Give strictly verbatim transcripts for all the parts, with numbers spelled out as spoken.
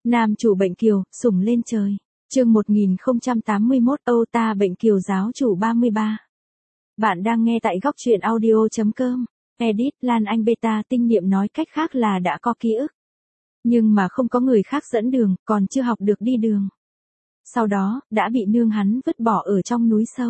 Nam chủ bệnh kiều, sủng lên trời. Chương một nghìn không trăm tám mươi mốt Âu ta bệnh kiều giáo chủ ba mươi ba. Bạn đang nghe tại góc truyện audio chấm com. Edit Lan Anh Beta tinh niệm nói cách khác là đã có ký ức. Nhưng mà không có người khác dẫn đường, còn chưa học được đi đường. Sau đó, đã bị nương hắn vứt bỏ ở trong núi sâu.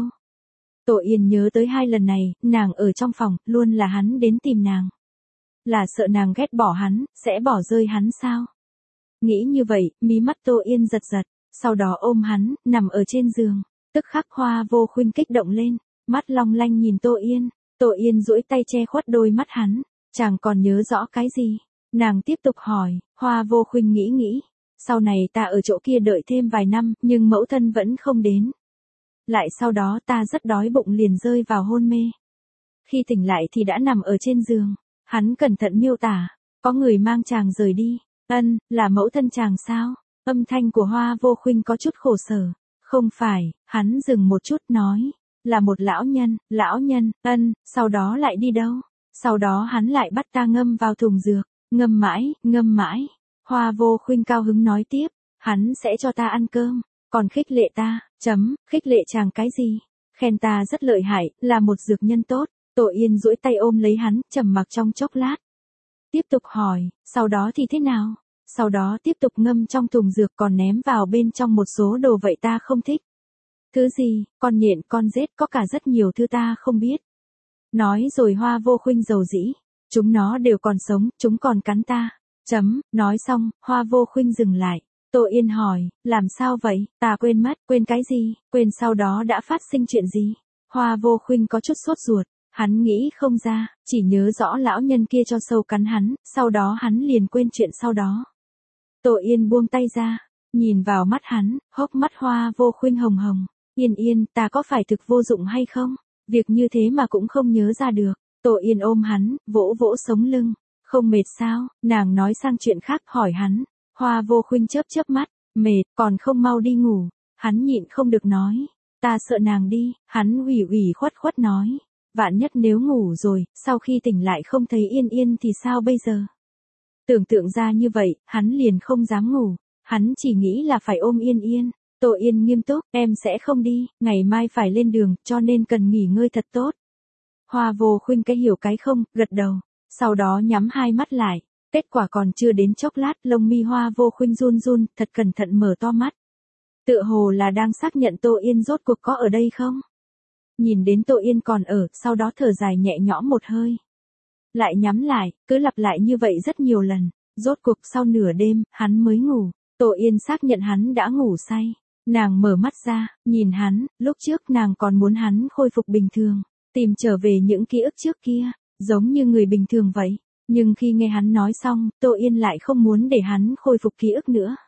Tổ Yên nhớ tới hai lần này, nàng ở trong phòng, luôn là hắn đến tìm nàng. Là sợ nàng ghét bỏ hắn, sẽ bỏ rơi hắn sao? Nghĩ như vậy, mí mắt Tô Yên giật giật, sau đó ôm hắn, nằm ở trên giường. Tức khắc Hoa Vô Khuynh kích động lên, mắt long lanh nhìn Tô Yên. Tô Yên duỗi tay che khuất đôi mắt hắn, chàng còn nhớ rõ cái gì? Nàng tiếp tục hỏi, Hoa Vô Khuynh nghĩ nghĩ. Sau này ta ở chỗ kia đợi thêm vài năm, nhưng mẫu thân vẫn không đến. Lại sau đó ta rất đói bụng liền rơi vào hôn mê. Khi tỉnh lại thì đã nằm ở trên giường. Hắn cẩn thận miêu tả, có người mang chàng rời đi. Ân, là mẫu thân chàng sao? Âm thanh của Hoa Vô Khuynh có chút khổ sở. Không phải, hắn dừng một chút nói, là một lão nhân, lão nhân, ân, sau đó lại đi đâu? Sau đó hắn lại bắt ta ngâm vào thùng dược, ngâm mãi, ngâm mãi. Hoa Vô Khuynh cao hứng nói tiếp, hắn sẽ cho ta ăn cơm, còn khích lệ ta, chấm, khích lệ chàng cái gì? Khen ta rất lợi hại, là một dược nhân tốt. Tổ Yên duỗi tay ôm lấy hắn, trầm mặc trong chốc lát. Tiếp tục hỏi, sau đó thì thế nào? Sau đó tiếp tục ngâm trong thùng dược còn ném vào bên trong một số đồ vậy ta không thích. Thứ gì, con nhện, con rết, có cả rất nhiều thứ ta không biết. Nói rồi Hoa Vô Khuynh dầu dĩ, chúng nó đều còn sống, chúng còn cắn ta. Chấm, nói xong, Hoa Vô Khuynh dừng lại. Tô Yên hỏi, làm sao vậy, ta quên mất, quên cái gì, quên sau đó đã phát sinh chuyện gì? Hoa Vô Khuynh có chút sốt ruột. Hắn nghĩ không ra, chỉ nhớ rõ lão nhân kia cho sâu cắn hắn, sau đó hắn liền quên chuyện sau đó. Tô Yên buông tay ra, nhìn vào mắt hắn, hốc mắt Hoa Vô Khuynh hồng hồng. Yên Yên, ta có phải thực vô dụng hay không? Việc như thế mà cũng không nhớ ra được. Tô Yên ôm hắn, vỗ vỗ sống lưng. Không mệt sao? Nàng nói sang chuyện khác hỏi hắn. Hoa Vô Khuynh chớp chớp mắt, mệt, còn không mau đi ngủ. Hắn nhịn không được nói. Ta sợ nàng đi, hắn ủy ủy khuất khuất nói. Vạn nhất nếu ngủ rồi, sau khi tỉnh lại không thấy Yên Yên thì sao bây giờ? Tưởng tượng ra như vậy, hắn liền không dám ngủ. Hắn chỉ nghĩ là phải ôm Yên Yên. Tô Yên nghiêm túc, em sẽ không đi, ngày mai phải lên đường, cho nên cần nghỉ ngơi thật tốt. Hoa Vô Khuynh cái hiểu cái không, gật đầu. Sau đó nhắm hai mắt lại. Kết quả còn chưa đến chốc lát, lông mi Hoa Vô Khuynh run run, thật cẩn thận mở to mắt. Tựa hồ là đang xác nhận Tô Yên rốt cuộc có ở đây không? Nhìn đến Tô Yên còn ở, sau đó thở dài nhẹ nhõm một hơi. Lại nhắm lại, cứ lặp lại như vậy rất nhiều lần. Rốt cuộc sau nửa đêm, hắn mới ngủ. Tô Yên xác nhận hắn đã ngủ say. Nàng mở mắt ra, nhìn hắn, lúc trước nàng còn muốn hắn khôi phục bình thường. Tìm trở về những ký ức trước kia, giống như người bình thường vậy. Nhưng khi nghe hắn nói xong, Tô Yên lại không muốn để hắn khôi phục ký ức nữa.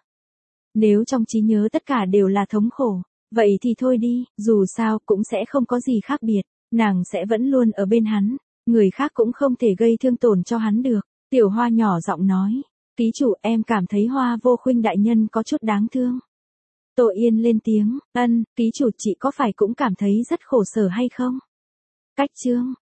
Nếu trong trí nhớ tất cả đều là thống khổ, vậy thì thôi đi, dù sao cũng sẽ không có gì khác biệt, nàng sẽ vẫn luôn ở bên hắn, người khác cũng không thể gây thương tổn cho hắn được. Tiểu Hoa nhỏ giọng nói, ký chủ em cảm thấy Hoa Vô Khuynh đại nhân có chút đáng thương. Tô Yên lên tiếng, ân, ký chủ chị có phải cũng cảm thấy rất khổ sở hay không? Cách chương.